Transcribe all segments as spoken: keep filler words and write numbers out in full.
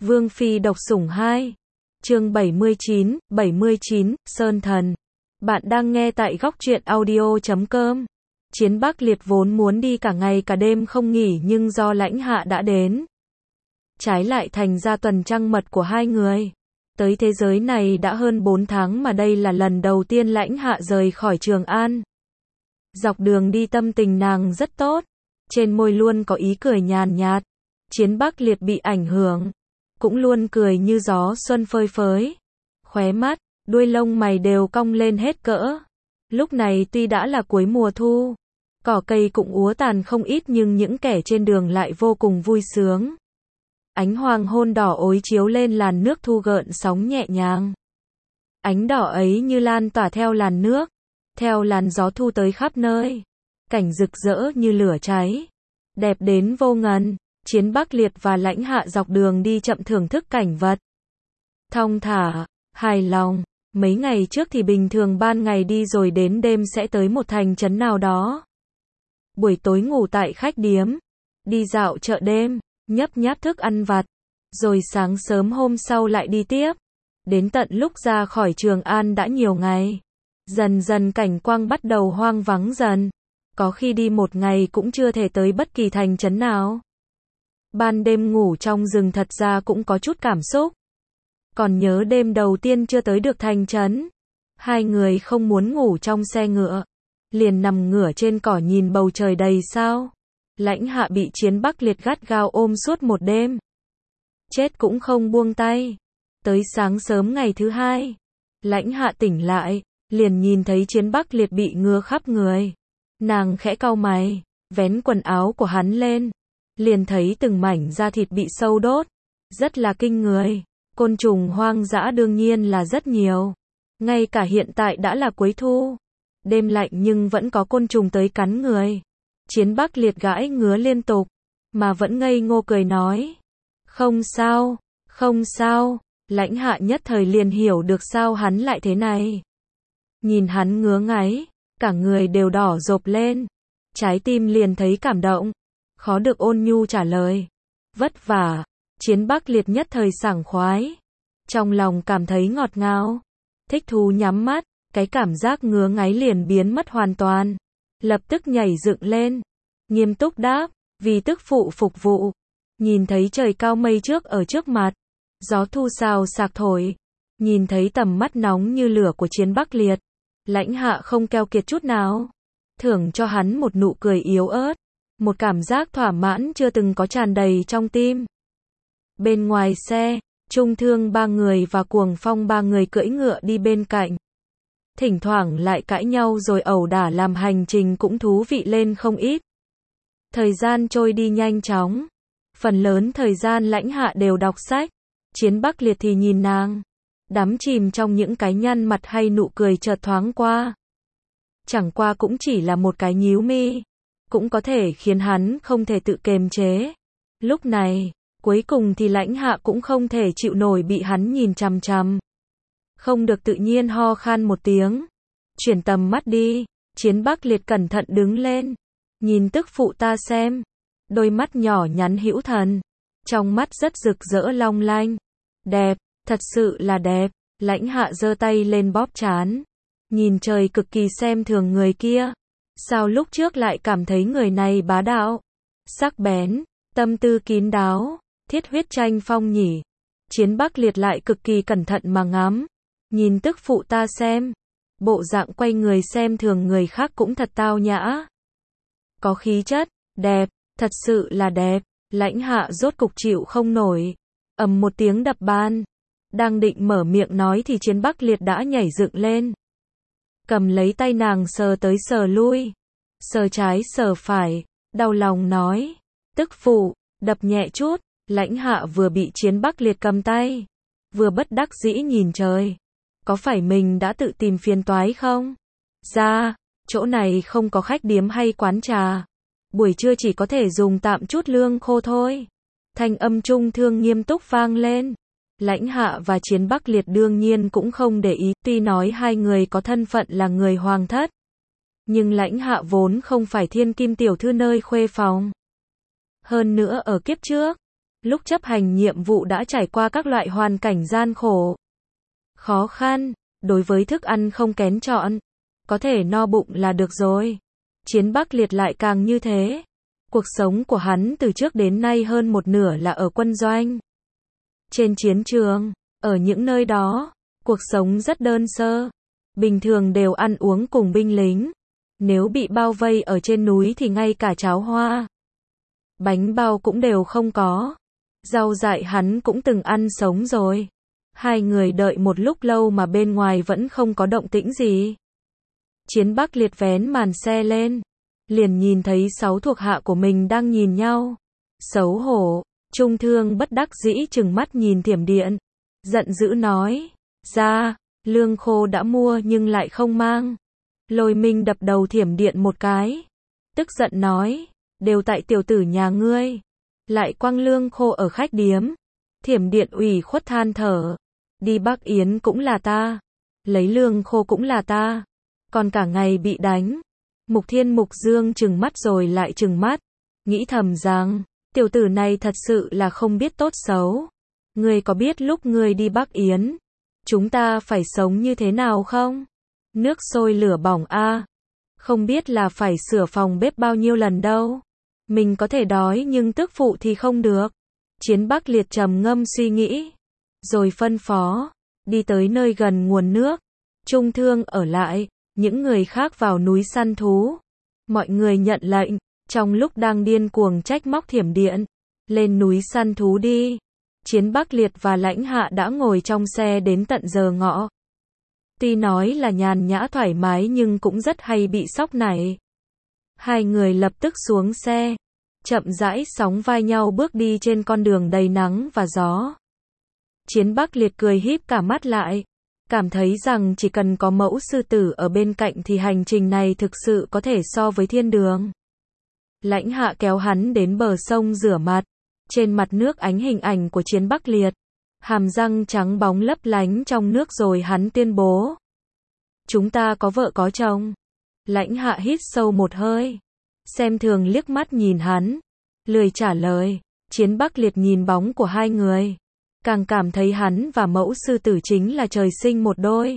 Vương Phi độc sủng hai. Chương bảy mươi chín, bảy mươi chín, Sơn Thần. Bạn đang nghe tại góc truyện audio chấm com. Chiến Bắc Liệt vốn muốn đi cả ngày cả đêm không nghỉ nhưng do lãnh hạ đã đến. Trái lại thành ra tuần trăng mật của hai người. Tới thế giới này đã hơn bốn tháng mà đây là lần đầu tiên lãnh hạ rời khỏi Trường An. Dọc đường đi tâm tình nàng rất tốt. Trên môi luôn có ý cười nhàn nhạt. Chiến Bắc Liệt bị ảnh hưởng. Cũng luôn cười như gió xuân phơi phới. Khóe mắt, đuôi lông mày đều cong lên hết cỡ. Lúc này tuy đã là cuối mùa thu, cỏ cây cũng úa tàn không ít nhưng những kẻ trên đường lại vô cùng vui sướng. Ánh hoàng hôn đỏ ối chiếu lên làn nước thu gợn sóng nhẹ nhàng. Ánh đỏ ấy như lan tỏa theo làn nước, theo làn gió thu tới khắp nơi. Cảnh rực rỡ như lửa cháy, đẹp đến vô ngần. Chiến Bắc Liệt và lãnh hạ dọc đường đi chậm thưởng thức cảnh vật. Thong thả, hài lòng. Mấy ngày trước thì bình thường ban ngày đi rồi đến đêm sẽ tới một thành trấn nào đó. Buổi tối ngủ tại khách điếm, đi dạo chợ đêm, nhấp nháp thức ăn vặt, rồi sáng sớm hôm sau lại đi tiếp. Đến tận lúc ra khỏi Trường An đã nhiều ngày. Dần dần cảnh quang bắt đầu hoang vắng dần. Có khi đi một ngày cũng chưa thể tới bất kỳ thành trấn nào. Ban đêm ngủ trong rừng thật ra cũng có chút cảm xúc. Còn nhớ đêm đầu tiên chưa tới được thành trấn. Hai người không muốn ngủ trong xe ngựa. Liền nằm ngửa trên cỏ nhìn bầu trời đầy sao. Lãnh hạ bị Chiến Bắc Liệt gắt gao ôm suốt một đêm. Chết cũng không buông tay. Tới sáng sớm ngày thứ hai. Lãnh hạ tỉnh lại. Liền nhìn thấy Chiến Bắc Liệt bị ngứa khắp người. Nàng khẽ cau mày. Vén quần áo của hắn lên. Liền thấy từng mảnh da thịt bị sâu đốt. Rất là kinh người. Côn trùng hoang dã đương nhiên là rất nhiều. Ngay cả hiện tại đã là cuối thu. Đêm lạnh nhưng vẫn có côn trùng tới cắn người. Chiến Bắc Liệt gãi ngứa liên tục. Mà vẫn ngây ngô cười nói. Không sao, không sao. Lãnh hạ nhất thời liền hiểu được sao hắn lại thế này. Nhìn hắn ngứa ngáy. Cả người đều đỏ rộp lên. Trái tim liền thấy cảm động. Khó được ôn nhu trả lời. Vất vả. Chiến Bắc Liệt nhất thời sảng khoái. Trong lòng cảm thấy ngọt ngào. Thích thú nhắm mắt. Cái cảm giác ngứa ngáy liền biến mất hoàn toàn. Lập tức nhảy dựng lên. Nghiêm túc đáp. Vì tức phụ phục vụ. Nhìn thấy trời cao mây trước ở trước mặt. Gió thu xào xạc thổi. Nhìn thấy tầm mắt nóng như lửa của Chiến Bắc Liệt. Lãnh hạ không keo kiệt chút nào. Thưởng cho hắn một nụ cười yếu ớt. Một cảm giác thỏa mãn chưa từng có tràn đầy trong tim. Bên ngoài xe, Trung Thương ba người và Cuồng Phong ba người cưỡi ngựa đi bên cạnh. Thỉnh thoảng lại cãi nhau rồi ẩu đả làm hành trình cũng thú vị lên không ít. Thời gian trôi đi nhanh chóng. Phần lớn thời gian lãnh hạ đều đọc sách. Chiến Bắc Liệt thì nhìn nàng. Đắm chìm trong những cái nhăn mặt hay nụ cười chợt thoáng qua. Chẳng qua cũng chỉ là một cái nhíu mi. Cũng có thể khiến hắn không thể tự kiềm chế. Lúc này, cuối cùng thì lãnh hạ cũng không thể chịu nổi bị hắn nhìn chằm chằm. Không được tự nhiên ho khan một tiếng. Chuyển tầm mắt đi. Chiến Bắc Liệt cẩn thận đứng lên. Nhìn tức phụ ta xem. Đôi mắt nhỏ nhắn hữu thần. Trong mắt rất rực rỡ long lanh. Đẹp, thật sự là đẹp. Lãnh hạ giơ tay lên bóp trán. Nhìn trời cực kỳ xem thường người kia. Sao lúc trước lại cảm thấy người này bá đạo, sắc bén, tâm tư kín đáo, thiết huyết tranh phong nhỉ? Chiến Bắc Liệt lại cực kỳ cẩn thận mà ngắm. Nhìn tức phụ ta xem. Bộ dạng quay người xem thường người khác cũng thật tao nhã. Có khí chất, đẹp, thật sự là đẹp. Lãnh hạ rốt cục chịu không nổi. Ầm một tiếng đập bàn. Đang định mở miệng nói thì Chiến Bắc Liệt đã nhảy dựng lên. Cầm lấy tay nàng sờ tới sờ lui. Sờ trái sờ phải. Đau lòng nói. Tức phụ, đập nhẹ chút. Lãnh hạ vừa bị Chiến Bắc Liệt cầm tay. Vừa bất đắc dĩ nhìn trời. Có phải mình đã tự tìm phiền toái không? Ra, chỗ này không có khách điếm hay quán trà. Buổi trưa chỉ có thể dùng tạm chút lương khô thôi. Thanh âm Trung Thương nghiêm túc vang lên. Lãnh hạ và Chiến Bắc Liệt đương nhiên cũng không để ý, tuy nói hai người có thân phận là người hoàng thất. Nhưng lãnh hạ vốn không phải thiên kim tiểu thư nơi khuê phòng. Hơn nữa ở kiếp trước, lúc chấp hành nhiệm vụ đã trải qua các loại hoàn cảnh gian khổ, khó khăn, đối với thức ăn không kén chọn, có thể no bụng là được rồi. Chiến Bắc Liệt lại càng như thế. Cuộc sống của hắn từ trước đến nay hơn một nửa là ở quân doanh. Trên chiến trường, ở những nơi đó, cuộc sống rất đơn sơ. Bình thường đều ăn uống cùng binh lính. Nếu bị bao vây ở trên núi thì ngay cả cháo hoa, bánh bao cũng đều không có. Rau dại hắn cũng từng ăn sống rồi. Hai người đợi một lúc lâu mà bên ngoài vẫn không có động tĩnh gì. Chiến Bắc Liệt vén màn xe lên, liền nhìn thấy sáu thuộc hạ của mình đang nhìn nhau. Xấu hổ, Trung Thương bất đắc dĩ trừng mắt nhìn Thiểm Điện, giận dữ nói, ra, lương khô đã mua nhưng lại không mang. Lôi Minh đập đầu Thiểm Điện một cái, tức giận nói, đều tại tiểu tử nhà ngươi, lại quăng lương khô ở khách điếm. Thiểm Điện ủy khuất than thở, đi Bắc Yến cũng là ta, lấy lương khô cũng là ta, còn cả ngày bị đánh. Mục Thiên Mục Dương trừng mắt rồi lại trừng mắt, nghĩ thầm rằng, tiểu tử này thật sự là không biết tốt xấu. Ngươi có biết lúc ngươi đi Bắc Yến, chúng ta phải sống như thế nào không? Nước sôi lửa bỏng a, không biết là phải sửa phòng bếp bao nhiêu lần đâu. Mình có thể đói nhưng tức phụ thì không được. Chiến Bắc Liệt trầm ngâm suy nghĩ, rồi phân phó, đi tới nơi gần nguồn nước. Trung Thương ở lại, những người khác vào núi săn thú. Mọi người nhận lệnh, trong lúc đang điên cuồng trách móc Thiểm Điện, lên núi săn thú đi. Chiến Bắc Liệt và Lãnh Hạ đã ngồi trong xe đến tận giờ ngọ. Tuy nói là nhàn nhã thoải mái nhưng cũng rất hay bị sóc nảy. Hai người lập tức xuống xe, chậm rãi sóng vai nhau bước đi trên con đường đầy nắng và gió. Chiến Bắc Liệt cười híp cả mắt lại, cảm thấy rằng chỉ cần có mẫu sư tử ở bên cạnh thì hành trình này thực sự có thể so với thiên đường. Lãnh Hạ kéo hắn đến bờ sông rửa mặt, trên mặt nước ánh hình ảnh của Chiến Bắc Liệt, hàm răng trắng bóng lấp lánh trong nước rồi hắn tuyên bố, chúng ta có vợ có chồng. Lãnh Hạ hít sâu một hơi, xem thường liếc mắt nhìn hắn, lười trả lời. Chiến Bắc Liệt nhìn bóng của hai người, càng cảm thấy hắn và mẫu sư tử chính là trời sinh một đôi,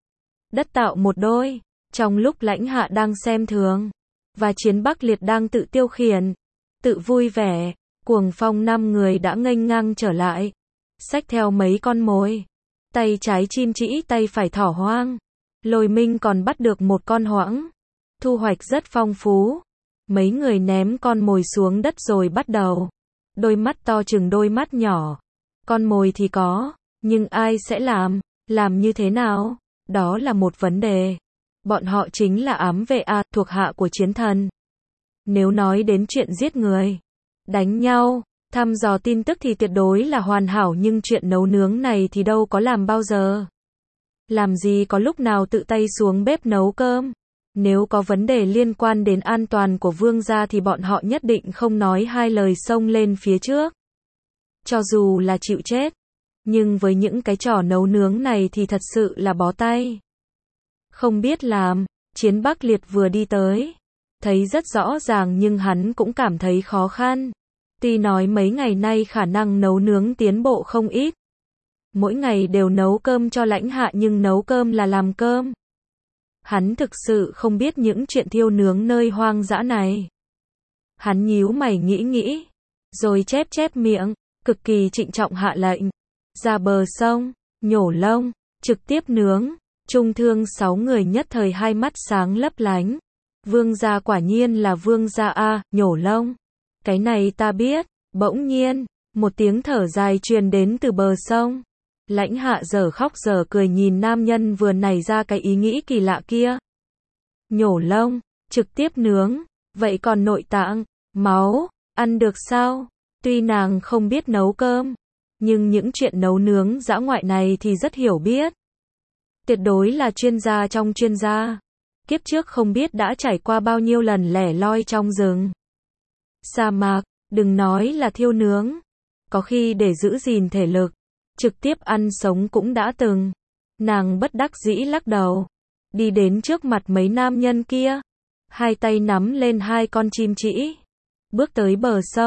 đất tạo một đôi. Trong lúc Lãnh Hạ đang xem thường, và Chiến Bắc Liệt đang tự tiêu khiển, tự vui vẻ, Cuồng Phong năm người đã nghênh ngang trở lại, xách theo mấy con mồi, tay trái chim trĩ tay phải thỏ hoang. Lôi Minh còn bắt được một con hoãng, thu hoạch rất phong phú. Mấy người ném con mồi xuống đất rồi bắt đầu, đôi mắt to chừng đôi mắt nhỏ. Con mồi thì có, nhưng ai sẽ làm, làm như thế nào? Đó là một vấn đề. Bọn họ chính là ám vệ A, thuộc hạ của chiến thần. Nếu nói đến chuyện giết người, đánh nhau, thăm dò tin tức thì tuyệt đối là hoàn hảo, nhưng chuyện nấu nướng này thì đâu có làm bao giờ. Làm gì có lúc nào tự tay xuống bếp nấu cơm. Nếu có vấn đề liên quan đến an toàn của vương gia thì bọn họ nhất định không nói hai lời xông lên phía trước. Cho dù là chịu chết. Nhưng với những cái trò nấu nướng này thì thật sự là bó tay. Không biết làm. Chiến Bắc Liệt vừa đi tới, thấy rất rõ ràng nhưng hắn cũng cảm thấy khó khăn. Tuy nói mấy ngày nay khả năng nấu nướng tiến bộ không ít. Mỗi ngày đều nấu cơm cho Lãnh Hạ nhưng nấu cơm là làm cơm. Hắn thực sự không biết những chuyện thiêu nướng nơi hoang dã này. Hắn nhíu mày nghĩ nghĩ, rồi chép chép miệng, cực kỳ trịnh trọng hạ lệnh. Ra bờ sông, nhổ lông, trực tiếp nướng. Trung Thương sáu người nhất thời hai mắt sáng lấp lánh. Vương gia quả nhiên là vương gia a, nhổ lông. Cái này ta biết. Bỗng nhiên, một tiếng thở dài truyền đến từ bờ sông. Lãnh Hạ giờ khóc giờ cười nhìn nam nhân vừa nảy ra cái ý nghĩ kỳ lạ kia. Nhổ lông, trực tiếp nướng, vậy còn nội tạng, máu, ăn được sao? Tuy nàng không biết nấu cơm, nhưng những chuyện nấu nướng dã ngoại này thì rất hiểu biết. Tuyệt đối là chuyên gia trong chuyên gia. Kiếp trước không biết đã trải qua bao nhiêu lần lẻ loi trong rừng, sa mạc, đừng nói là thiêu nướng. Có khi để giữ gìn thể lực, trực tiếp ăn sống cũng đã từng. Nàng bất đắc dĩ lắc đầu, đi đến trước mặt mấy nam nhân kia, hai tay nắm lên hai con chim trĩ, bước tới bờ sông,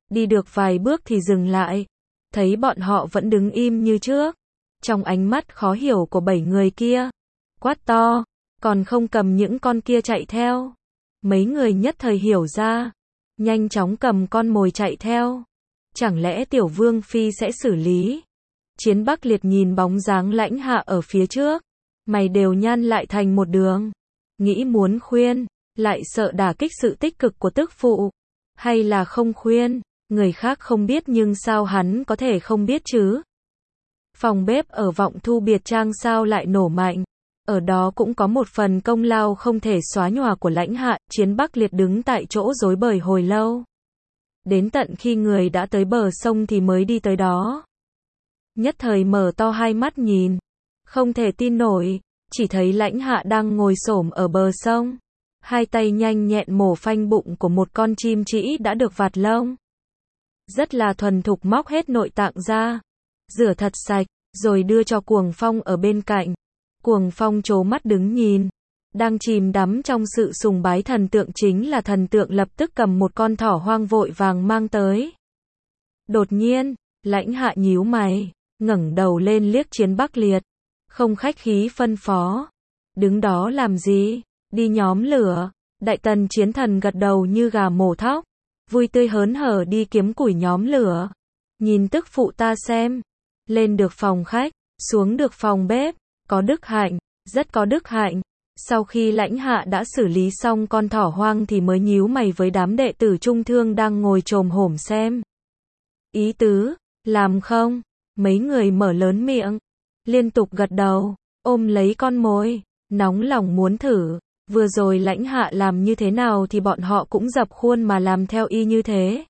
Đi được vài bước thì dừng lại. Thấy bọn họ vẫn đứng im như trước. Trong ánh mắt khó hiểu của bảy người kia. Quát to. Còn không cầm những con kia chạy theo. Mấy người nhất thời hiểu ra. Nhanh chóng cầm con mồi chạy theo. Chẳng lẽ Tiểu Vương Phi sẽ xử lý? Chiến Bắc Liệt nhìn bóng dáng Lãnh Hạ ở phía trước. Mày đều nhăn lại thành một đường. Nghĩ muốn khuyên, lại sợ đả kích sự tích cực của tức phụ. Hay là không khuyên, người khác không biết nhưng sao hắn có thể không biết chứ? Phòng bếp ở Vọng Thu Biệt Trang sao lại nổ mạnh? Ở đó cũng có một phần công lao không thể xóa nhòa của Lãnh Hạ. Chiến Bắc Liệt đứng tại chỗ rối bời hồi lâu. Đến tận khi người đã tới bờ sông thì mới đi tới đó. Nhất thời mở to hai mắt nhìn. Không thể tin nổi. Chỉ thấy Lãnh Hạ đang ngồi xổm ở bờ sông. Hai tay nhanh nhẹn mổ phanh bụng của một con chim trĩ đã được vạt lông. Rất là thuần thục móc hết nội tạng ra. Rửa thật sạch. Rồi đưa cho Cuồng Phong ở bên cạnh. Cuồng Phong trố mắt đứng nhìn. Đang chìm đắm trong sự sùng bái thần tượng chính là thần tượng lập tức cầm một con thỏ hoang vội vàng mang tới. Đột nhiên, Lãnh Hạ nhíu mày, ngẩng đầu lên liếc Chiến Bắc Liệt. Không khách khí phân phó. Đứng đó làm gì? Đi nhóm lửa. Đại tần Chiến Thần gật đầu như gà mổ thóc. Vui tươi hớn hở đi kiếm củi nhóm lửa. Nhìn tức phụ ta xem. Lên được phòng khách, xuống được phòng bếp. Có đức hạnh, rất có đức hạnh. Sau khi Lãnh Hạ đã xử lý xong con thỏ hoang thì mới nhíu mày với đám đệ tử trung thương đang ngồi chồm hổm xem. Ý tứ, làm không? Mấy người mở lớn miệng, liên tục gật đầu, ôm lấy con mồi, nóng lòng muốn thử. Vừa rồi Lãnh Hạ làm như thế nào thì bọn họ cũng dập khuôn mà làm theo y như thế.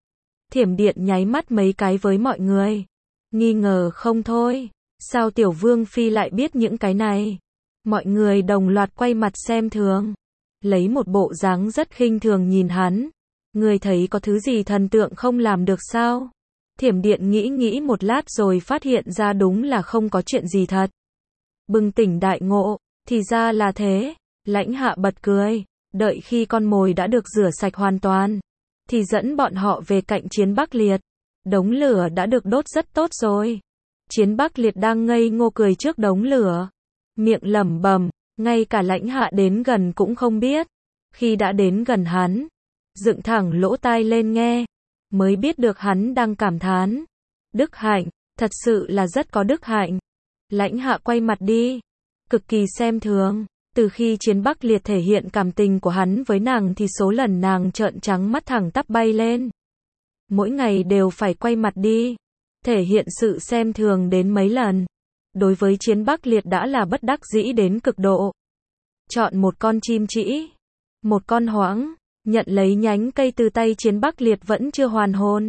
Thiểm Điện nháy mắt mấy cái với mọi người. Nghi ngờ không thôi. Sao Tiểu Vương Phi lại biết những cái này? Mọi người đồng loạt quay mặt xem thường. Lấy một bộ dáng rất khinh thường nhìn hắn. Người thấy có thứ gì thần tượng không làm được sao? Thiểm Điện nghĩ nghĩ một lát rồi phát hiện ra đúng là không có chuyện gì thật. Bừng tỉnh đại ngộ, thì ra là thế. Lãnh Hạ bật cười. Đợi khi con mồi đã được rửa sạch hoàn toàn, thì dẫn bọn họ về cạnh Chiến Bắc Liệt. Đống lửa đã được đốt rất tốt rồi. Chiến Bắc Liệt đang ngây ngô cười trước đống lửa. Miệng lẩm bẩm, ngay cả Lãnh Hạ đến gần cũng không biết. Khi đã đến gần hắn, dựng thẳng lỗ tai lên nghe, mới biết được hắn đang cảm thán. Đức hạnh, thật sự là rất có đức hạnh. Lãnh Hạ quay mặt đi, cực kỳ xem thường. Từ khi Chiến Bắc Liệt thể hiện cảm tình của hắn với nàng thì số lần nàng trợn trắng mắt thẳng tắp bay lên. Mỗi ngày đều phải quay mặt đi, thể hiện sự xem thường đến mấy lần. Đối với Chiến Bắc Liệt đã là bất đắc dĩ đến cực độ. Chọn một con chim trĩ, một con hoãng, nhận lấy nhánh cây từ tay Chiến Bắc Liệt vẫn chưa hoàn hồn.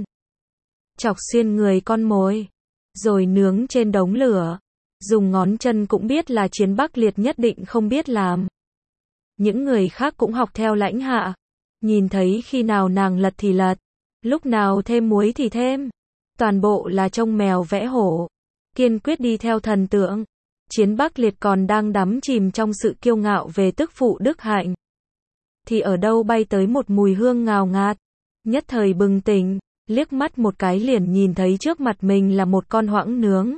Chọc xuyên người con mồi, rồi nướng trên đống lửa. Dùng ngón chân cũng biết là Chiến Bắc Liệt nhất định không biết làm. Những người khác cũng học theo Lãnh Hạ. Nhìn thấy khi nào nàng lật thì lật, lúc nào thêm muối thì thêm. Toàn bộ là trông mèo vẽ hổ. Kiên quyết đi theo thần tượng. Chiến Bắc Liệt còn đang đắm chìm trong sự kiêu ngạo về tức phụ đức hạnh. Thì ở đâu bay tới một mùi hương ngào ngạt. Nhất thời bừng tỉnh, liếc mắt một cái liền nhìn thấy trước mặt mình là một con hoãng nướng.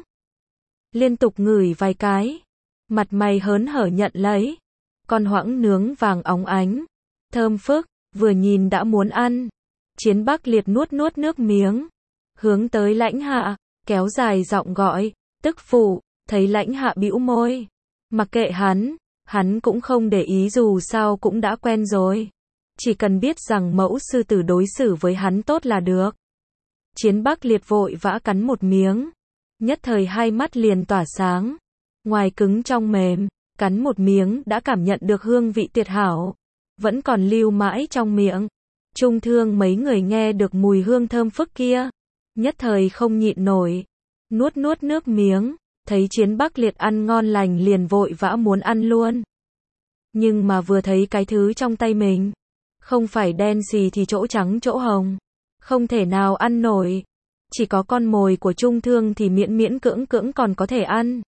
Liên tục ngửi vài cái, mặt mày hớn hở nhận lấy. Con hoãng nướng vàng óng ánh, thơm phức, vừa nhìn đã muốn ăn. Chiến Bắc Liệt nuốt nuốt nước miếng, hướng tới Lãnh Hạ, kéo dài giọng gọi, tức phụ. Thấy Lãnh Hạ bĩu môi, mặc kệ hắn, hắn cũng không để ý dù sao cũng đã quen rồi. Chỉ cần biết rằng mẫu sư tử đối xử với hắn tốt là được. Chiến Bắc Liệt vội vã cắn một miếng, nhất thời hai mắt liền tỏa sáng. Ngoài cứng trong mềm, cắn một miếng đã cảm nhận được hương vị tuyệt hảo, vẫn còn lưu mãi trong miệng. Trung thương mấy người nghe được mùi hương thơm phức kia, nhất thời không nhịn nổi, nuốt nuốt nước miếng. Thấy Chiến Bắc Liệt ăn ngon lành liền vội vã muốn ăn luôn. Nhưng mà vừa thấy cái thứ trong tay mình, không phải đen xì thì chỗ trắng chỗ hồng, không thể nào ăn nổi. Chỉ có con mồi của Trung thương thì miễn miễn cưỡng cưỡng còn có thể ăn.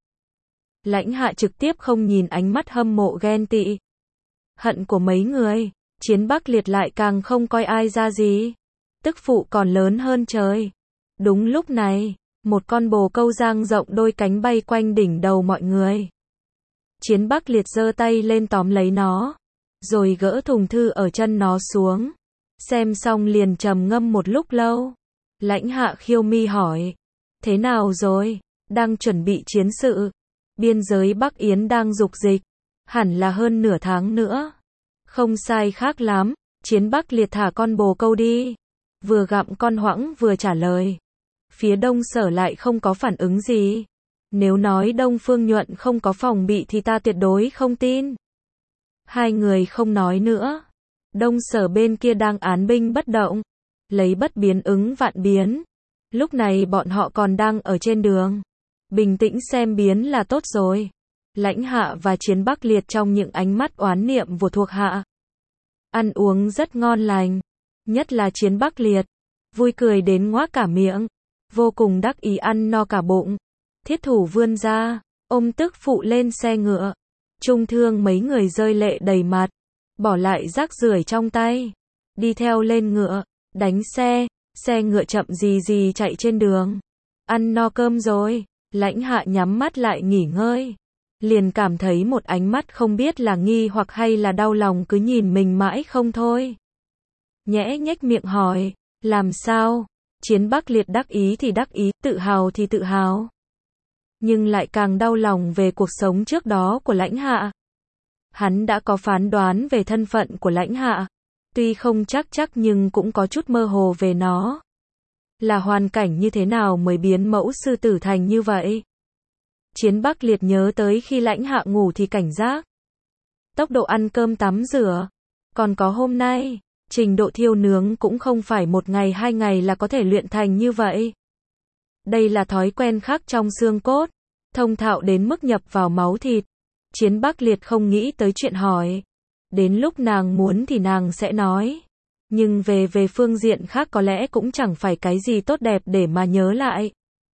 Lãnh Hạ trực tiếp không nhìn ánh mắt hâm mộ ghen tị, hận của mấy người. Chiến Bắc Liệt lại càng không coi ai ra gì. tức phụ còn lớn hơn trời. Đúng lúc này, một con bồ câu dang rộng đôi cánh bay quanh đỉnh đầu mọi người. Chiến Bắc Liệt giơ tay lên tóm lấy nó, rồi gỡ thùng thư ở chân nó xuống. Xem xong liền trầm ngâm một lúc lâu. Lãnh Hạ khiêu mi hỏi, thế nào rồi, đang chuẩn bị chiến sự. Biên giới Bắc Yến đang dục dịch, hẳn là hơn nửa tháng nữa. Không sai khác lắm, Chiến Bắc Liệt thả con bồ câu đi. Vừa gặm con hoãng vừa trả lời. Phía Đông Sở lại không có phản ứng gì. Nếu nói Đông Phương Nhuận không có phòng bị thì ta tuyệt đối không tin. Hai người không nói nữa. Đông Sở bên kia đang án binh bất động, lấy bất biến ứng vạn biến. Lúc này bọn họ còn đang ở trên đường. Bình tĩnh xem biến là tốt rồi. Lãnh Hạ và Chiến Bắc Liệt trong những ánh mắt oán niệm của thuộc hạ. Ăn uống rất ngon lành. Nhất là Chiến Bắc Liệt. Vui cười đến ngoác cả miệng. Vô cùng đắc ý ăn no cả bụng. Thiết thủ vươn ra, ôm tức phụ lên xe ngựa. Trung Thương mấy người rơi lệ đầy mặt. Bỏ lại rác rưởi trong tay. Đi theo lên ngựa, đánh xe. Xe ngựa chậm gì gì chạy trên đường. Ăn no cơm rồi. Lãnh Hạ nhắm mắt lại nghỉ ngơi. Liền cảm thấy một ánh mắt không biết là nghi hoặc hay là đau lòng cứ nhìn mình mãi không thôi. Nhẽ nhếch miệng hỏi, làm sao? Chiến Bắc Liệt đắc ý thì đắc ý, tự hào thì tự hào. Nhưng lại càng đau lòng về cuộc sống trước đó của Lãnh Hạ. Hắn đã có phán đoán về thân phận của Lãnh Hạ. Tuy không chắc chắc nhưng cũng có chút mơ hồ về nó. Là hoàn cảnh như thế nào mới biến mẫu sư tử thành như vậy? Chiến Bắc Liệt nhớ tới khi Lãnh Hạ ngủ thì cảnh giác. Tốc độ ăn cơm tắm rửa. Còn có hôm nay, trình độ thiêu nướng cũng không phải một ngày hai ngày là có thể luyện thành như vậy. Đây là thói quen khác trong xương cốt, thông thạo đến mức nhập vào máu thịt. Chiến Bắc Liệt không nghĩ tới chuyện hỏi. Đến lúc nàng muốn thì nàng sẽ nói. Nhưng về về phương diện khác có lẽ cũng chẳng phải cái gì tốt đẹp để mà nhớ lại.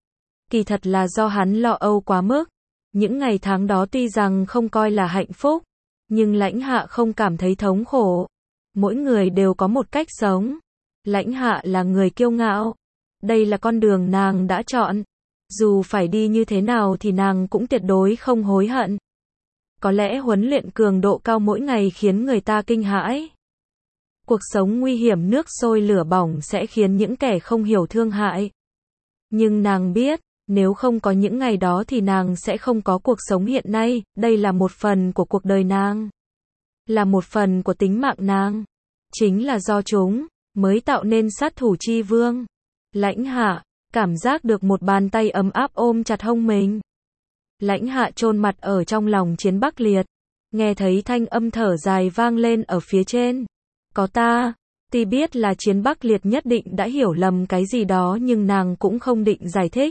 Kỳ thật là do hắn lo âu quá mức. Những ngày tháng đó tuy rằng không coi là hạnh phúc, nhưng Lãnh Hạ không cảm thấy thống khổ. Mỗi người đều có một cách sống. Lãnh Hạ là người kiêu ngạo. Đây là con đường nàng đã chọn. Dù phải đi như thế nào thì nàng cũng tuyệt đối không hối hận. Có lẽ huấn luyện cường độ cao mỗi ngày khiến người ta kinh hãi. Cuộc sống nguy hiểm nước sôi lửa bỏng sẽ khiến những kẻ không hiểu thương hại. Nhưng nàng biết, nếu không có những ngày đó thì nàng sẽ không có cuộc sống hiện nay. Đây là một phần của cuộc đời nàng. Là một phần của tính mạng nàng. Chính là do chúng, mới tạo nên sát thủ chi vương. Lãnh Hạ, cảm giác được một bàn tay ấm áp ôm chặt hông mình. Lãnh Hạ chôn mặt ở trong lòng Chiến Bắc Liệt. Nghe thấy thanh âm thở dài vang lên ở phía trên. Có ta, tuy biết là Chiến Bắc Liệt nhất định đã hiểu lầm cái gì đó nhưng nàng cũng không định giải thích.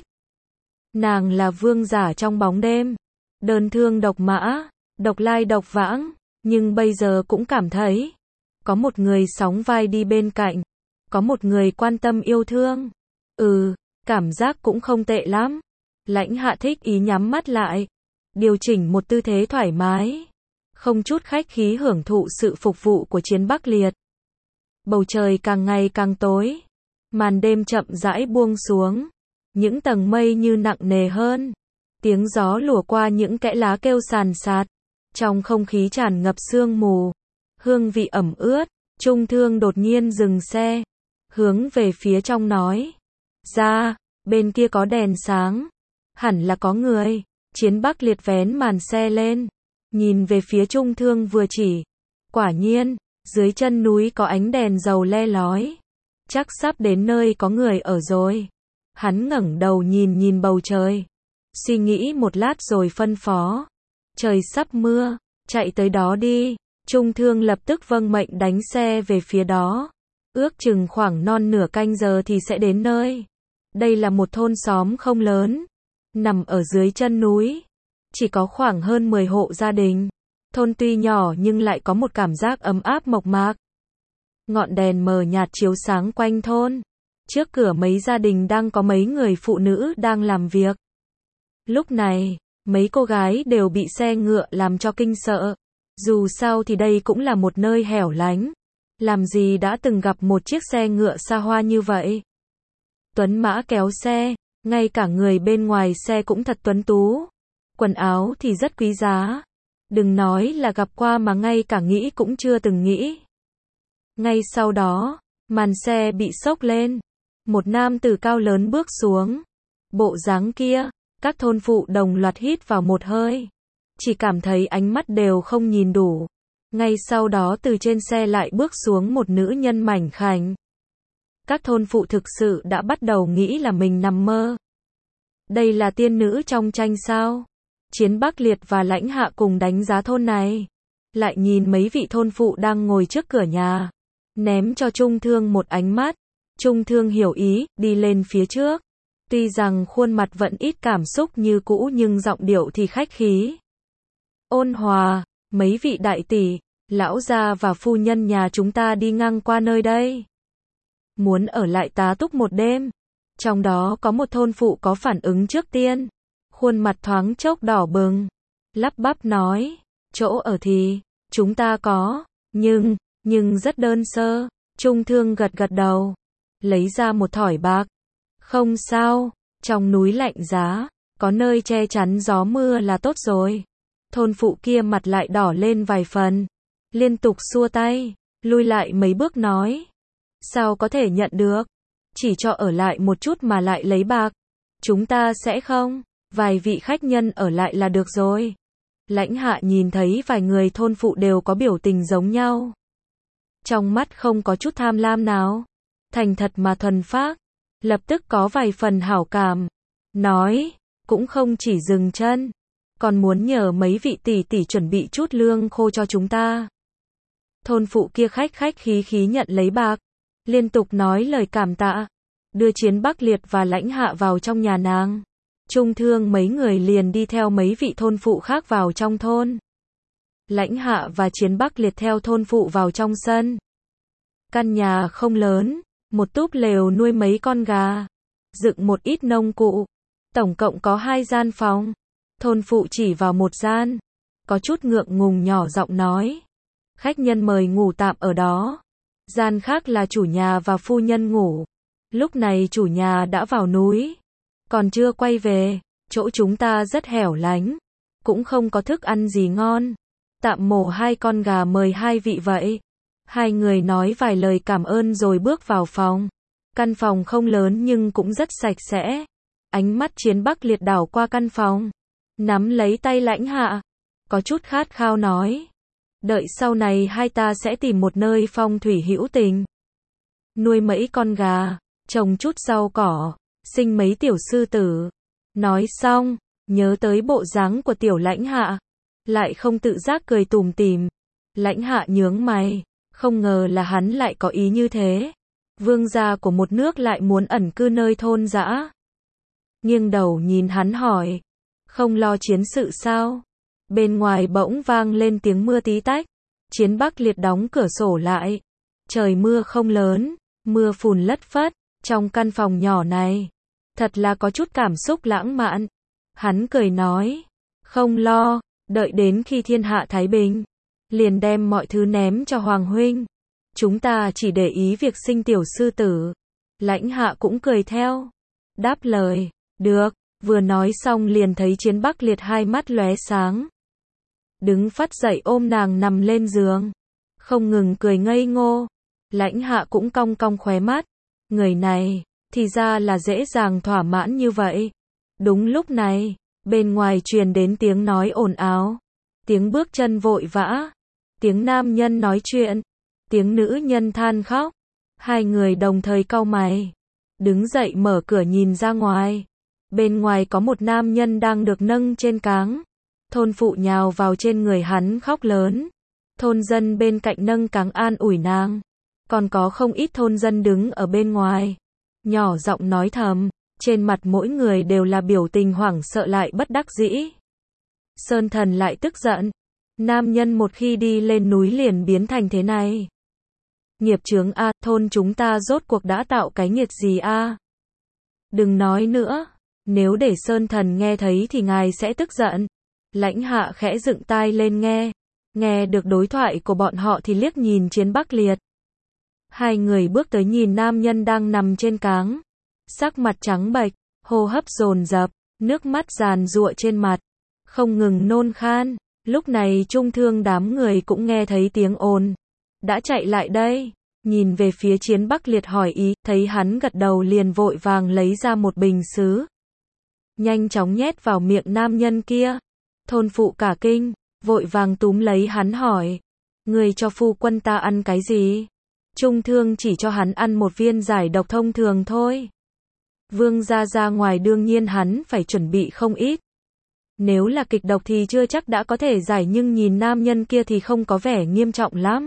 Nàng là vương giả trong bóng đêm. Đơn thương độc mã, độc lai độc vãng. Nhưng bây giờ cũng cảm thấy. Có một người sóng vai đi bên cạnh. Có một người quan tâm yêu thương. Ừ, cảm giác cũng không tệ lắm. Lãnh Hạ thích ý nhắm mắt lại. Điều chỉnh một tư thế thoải mái. Không chút khách khí hưởng thụ sự phục vụ của Chiến Bắc Liệt. Bầu trời càng ngày càng tối. Màn đêm chậm rãi buông xuống. Những tầng mây như nặng nề hơn. Tiếng gió lùa qua những kẽ lá kêu sàn sạt. Trong không khí tràn ngập sương mù. Hương vị ẩm ướt. Trung Thương đột nhiên dừng xe. Hướng về phía trong nói. Ra, bên kia có đèn sáng. Hẳn là có người. Chiến Bắc Liệt vén màn xe lên. Nhìn về phía Trung Thương vừa chỉ. Quả nhiên, dưới chân núi có ánh đèn dầu le lói. Chắc sắp đến nơi có người ở rồi. Hắn ngẩng đầu nhìn nhìn bầu trời. Suy nghĩ một lát rồi phân phó. Trời sắp mưa, chạy tới đó đi. Trung Thương lập tức vâng mệnh đánh xe về phía đó. Ước chừng khoảng non nửa canh giờ thì sẽ đến nơi. Đây là một thôn xóm không lớn. Nằm ở dưới chân núi. Chỉ có khoảng hơn mười hộ gia đình. Thôn tuy nhỏ nhưng lại có một cảm giác ấm áp mộc mạc. Ngọn đèn mờ nhạt chiếu sáng quanh thôn. Trước cửa mấy gia đình đang có mấy người phụ nữ đang làm việc. Lúc này, mấy cô gái đều bị xe ngựa làm cho kinh sợ. Dù sao thì đây cũng là một nơi hẻo lánh. làm gì đã từng gặp một chiếc xe ngựa xa hoa như vậy. Tuấn mã kéo xe, ngay cả người bên ngoài xe cũng thật tuấn tú. Quần áo thì rất quý giá. Đừng nói là gặp qua mà ngay cả nghĩ cũng chưa từng nghĩ. Ngay sau đó, màn xe bị xốc lên. Một nam tử cao lớn bước xuống. Bộ dáng kia, các thôn phụ đồng loạt hít vào một hơi. Chỉ cảm thấy ánh mắt đều không nhìn đủ. Ngay sau đó từ trên xe lại bước xuống một nữ nhân mảnh khảnh. Các thôn phụ thực sự đã bắt đầu nghĩ là mình nằm mơ. Đây là tiên nữ trong tranh sao? Chiến Bắc Liệt và Lãnh Hạ cùng đánh giá thôn này. Lại nhìn mấy vị thôn phụ đang ngồi trước cửa nhà. Ném cho Trung Thương một ánh mắt. Trung Thương hiểu ý, đi lên phía trước. Tuy rằng khuôn mặt vẫn ít cảm xúc như cũ nhưng giọng điệu thì khách khí. Ôn hòa, mấy vị đại tỷ, lão gia và phu nhân nhà chúng ta đi ngang qua nơi đây. Muốn ở lại tá túc một đêm. Trong đó có một thôn phụ có phản ứng trước tiên. Khuôn mặt thoáng chốc đỏ bừng. Lắp bắp nói, chỗ ở thì, chúng ta có, nhưng, nhưng rất đơn sơ. Trung Thương gật gật đầu. Lấy ra một thỏi bạc. Không sao, trong núi lạnh giá, có nơi che chắn gió mưa là tốt rồi. Thôn phụ kia mặt lại đỏ lên vài phần. Liên tục xua tay, lui lại mấy bước nói. Sao có thể nhận được? Chỉ cho ở lại một chút mà lại lấy bạc. Chúng ta sẽ không, vài vị khách nhân ở lại là được rồi. Lãnh Hạ nhìn thấy vài người thôn phụ đều có biểu tình giống nhau. Trong mắt không có chút tham lam nào. Thành thật mà thuần phác. Lập tức có vài phần hảo cảm. Nói, cũng không chỉ dừng chân. Còn muốn nhờ mấy vị tỷ tỷ chuẩn bị chút lương khô cho chúng ta. Thôn phụ kia khách khách khí khí nhận lấy bạc. Liên tục nói lời cảm tạ. Đưa Chiến Bắc Liệt và Lãnh Hạ vào trong nhà nàng. Trung Thương mấy người liền đi theo mấy vị thôn phụ khác vào trong thôn. Lãnh Hạ và Chiến Bắc Liệt theo thôn phụ vào trong sân. Căn nhà không lớn. Một túp lều nuôi mấy con gà. Dựng một ít nông cụ. Tổng cộng có hai gian phòng. Thôn phụ chỉ vào một gian. Có chút ngượng ngùng nhỏ giọng nói. Khách nhân mời ngủ tạm ở đó. Gian khác là chủ nhà và phu nhân ngủ. Lúc này chủ nhà đã vào núi. Còn chưa quay về. Chỗ chúng ta rất hẻo lánh. Cũng không có thức ăn gì ngon. Tạm mổ hai con gà mời hai vị vậy. Hai người nói vài lời cảm ơn rồi bước vào phòng. Căn phòng không lớn nhưng cũng rất sạch sẽ. Ánh mắt Chiến Bắc Liệt đảo qua căn phòng. Nắm lấy tay Lãnh Hạ. Có chút khát khao nói. Đợi sau này hai ta sẽ tìm một nơi phong thủy hữu tình. Nuôi mấy con gà. Trồng chút rau cỏ. Sinh mấy tiểu sư tử. Nói xong. Nhớ tới bộ dáng của tiểu Lãnh Hạ. Lại không tự giác cười tủm tỉm. Lãnh Hạ nhướng mày. Không ngờ là hắn lại có ý như thế. Vương gia của một nước lại muốn ẩn cư nơi thôn dã. Nghiêng đầu nhìn hắn hỏi. Không lo chiến sự sao? Bên ngoài bỗng vang lên tiếng mưa tí tách. Chiến Bắc Liệt đóng cửa sổ lại. Trời mưa không lớn. Mưa phùn lất phất. Trong căn phòng nhỏ này. Thật là có chút cảm xúc lãng mạn. Hắn cười nói. Không lo. Đợi đến khi thiên hạ thái bình. Liền đem mọi thứ ném cho Hoàng huynh. Chúng ta chỉ để ý việc sinh tiểu sư tử. Lãnh Hạ cũng cười theo. Đáp lời. Được. Vừa nói xong liền thấy Chiến Bắc Liệt hai mắt lóe sáng. Đứng phắt dậy ôm nàng nằm lên giường. Không ngừng cười ngây ngô. Lãnh Hạ cũng cong cong khóe mắt. Người này, thì ra là dễ dàng thỏa mãn như vậy. Đúng lúc này, bên ngoài truyền đến tiếng nói ồn ào. Tiếng bước chân vội vã. Tiếng nam nhân nói chuyện. Tiếng nữ nhân than khóc. Hai người đồng thời cau mày. Đứng dậy mở cửa nhìn ra ngoài. Bên ngoài có một nam nhân đang được nâng trên cáng. Thôn phụ nhào vào trên người hắn khóc lớn. Thôn dân bên cạnh nâng cáng an ủi nàng. Còn có không ít thôn dân đứng ở bên ngoài. Nhỏ giọng nói thầm. Trên mặt mỗi người đều là biểu tình hoảng sợ lại bất đắc dĩ. Sơn Thần lại tức giận. Nam nhân một khi đi lên núi liền biến thành thế này. Nghiệp chướng a, thôn chúng ta rốt cuộc đã tạo cái nghiệt gì a? Đừng nói nữa. Nếu để Sơn Thần nghe thấy thì ngài sẽ tức giận. Lãnh Hạ khẽ dựng tai lên nghe. Nghe được đối thoại của bọn họ thì liếc nhìn Chiến Bắc Liệt. Hai người bước tới nhìn nam nhân đang nằm trên cáng. Sắc mặt trắng bệch, hô hấp dồn dập, nước mắt giàn giụa trên mặt, không ngừng nôn khan. Lúc này trung thương đám người cũng nghe thấy tiếng ồn, đã chạy lại đây, nhìn về phía Chiến Bắc Liệt hỏi ý, thấy hắn gật đầu liền vội vàng lấy ra một bình sứ, nhanh chóng nhét vào miệng nam nhân kia. Thôn phụ cả kinh, vội vàng túm lấy hắn hỏi, người cho phu quân ta ăn cái gì? Trung thương chỉ cho hắn ăn một viên giải độc thông thường thôi. Vương gia ra ngoài đương nhiên hắn phải chuẩn bị không ít. Nếu là kịch độc thì chưa chắc đã có thể giải, nhưng nhìn nam nhân kia thì không có vẻ nghiêm trọng lắm.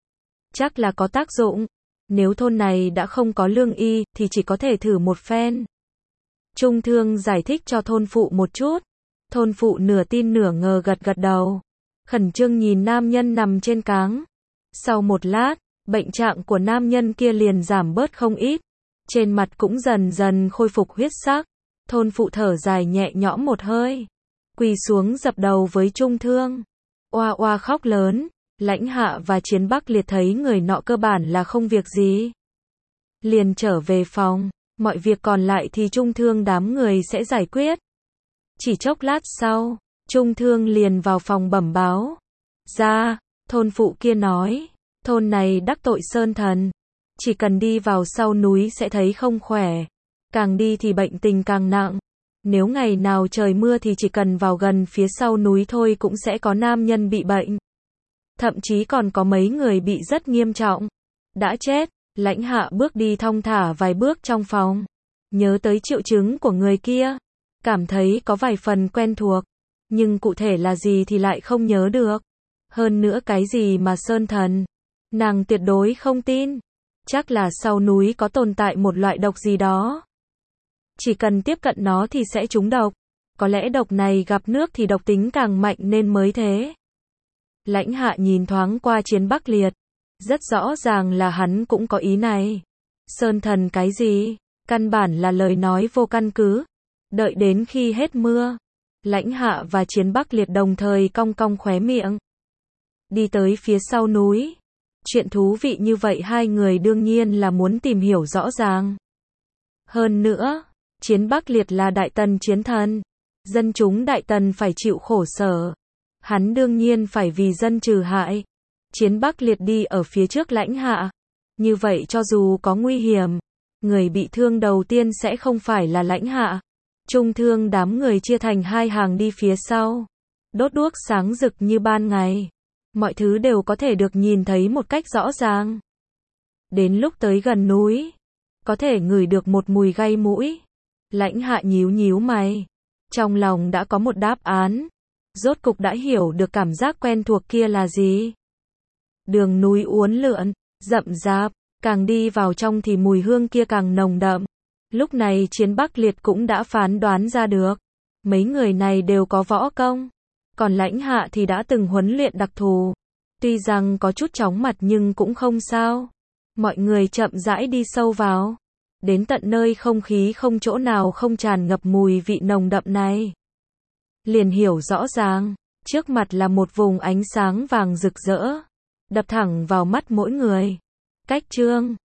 Chắc là có tác dụng. Nếu thôn này đã không có lương y, thì chỉ có thể thử một phen. Trung thương giải thích cho thôn phụ một chút. Thôn phụ nửa tin nửa ngờ gật gật đầu. Khẩn trương nhìn nam nhân nằm trên cáng. Sau một lát, bệnh trạng của nam nhân kia liền giảm bớt không ít. Trên mặt cũng dần dần khôi phục huyết sắc. Thôn phụ thở dài nhẹ nhõm một hơi, quỳ xuống dập đầu với Trung thương. Oa oa khóc lớn. Lãnh Hạ và Chiến Bắc Liệt thấy người nọ cơ bản là không việc gì, liền trở về phòng. Mọi việc còn lại thì Trung thương đám người sẽ giải quyết. Chỉ chốc lát sau, Trung thương liền vào phòng bẩm báo. Ra, thôn phụ kia nói, thôn này đắc tội sơn thần. Chỉ cần đi vào sau núi sẽ thấy không khỏe. Càng đi thì bệnh tình càng nặng. Nếu ngày nào trời mưa thì chỉ cần vào gần phía sau núi thôi cũng sẽ có nam nhân bị bệnh. Thậm chí còn có mấy người bị rất nghiêm trọng, đã chết. Lãnh Hạ bước đi thong thả vài bước trong phòng, nhớ tới triệu chứng của người kia, cảm thấy có vài phần quen thuộc, nhưng cụ thể là gì thì lại không nhớ được. Hơn nữa cái gì mà sơn thần, nàng tuyệt đối không tin. Chắc là sau núi có tồn tại một loại độc gì đó. Chỉ cần tiếp cận nó thì sẽ trúng độc. Có lẽ độc này gặp nước thì độc tính càng mạnh nên mới thế. Lãnh Hạ nhìn thoáng qua Chiến Bắc Liệt. Rất rõ ràng là hắn cũng có ý này. Sơn thần cái gì? Căn bản là lời nói vô căn cứ. Đợi đến khi hết mưa, Lãnh Hạ và Chiến Bắc Liệt đồng thời cong cong khóe miệng. Đi tới phía sau núi. Chuyện thú vị như vậy hai người đương nhiên là muốn tìm hiểu rõ ràng. Hơn nữa, Chiến Bắc Liệt là đại tần chiến thần. Dân chúng đại tần phải chịu khổ sở. Hắn đương nhiên phải vì dân trừ hại. Chiến Bắc Liệt đi ở phía trước Lãnh Hạ. Như vậy cho dù có nguy hiểm, người bị thương đầu tiên sẽ không phải là Lãnh Hạ. Trung thương đám người chia thành hai hàng đi phía sau. Đốt đuốc sáng rực như ban ngày. Mọi thứ đều có thể được nhìn thấy một cách rõ ràng. Đến lúc tới gần núi, có thể ngửi được một mùi gây mũi. Lãnh Hạ nhíu nhíu mày. Trong lòng đã có một đáp án. Rốt cục đã hiểu được cảm giác quen thuộc kia là gì. Đường núi uốn lượn, rậm rạp, càng đi vào trong thì mùi hương kia càng nồng đậm. Lúc này Chiến Bắc Liệt cũng đã phán đoán ra được. Mấy người này đều có võ công. Còn Lãnh Hạ thì đã từng huấn luyện đặc thù. Tuy rằng có chút chóng mặt nhưng cũng không sao. Mọi người chậm rãi đi sâu vào. Đến tận nơi không khí không chỗ nào không tràn ngập mùi vị nồng đậm này. Liền hiểu rõ ràng, trước mặt là một vùng ánh sáng vàng rực rỡ, đập thẳng vào mắt mỗi người. Cách chương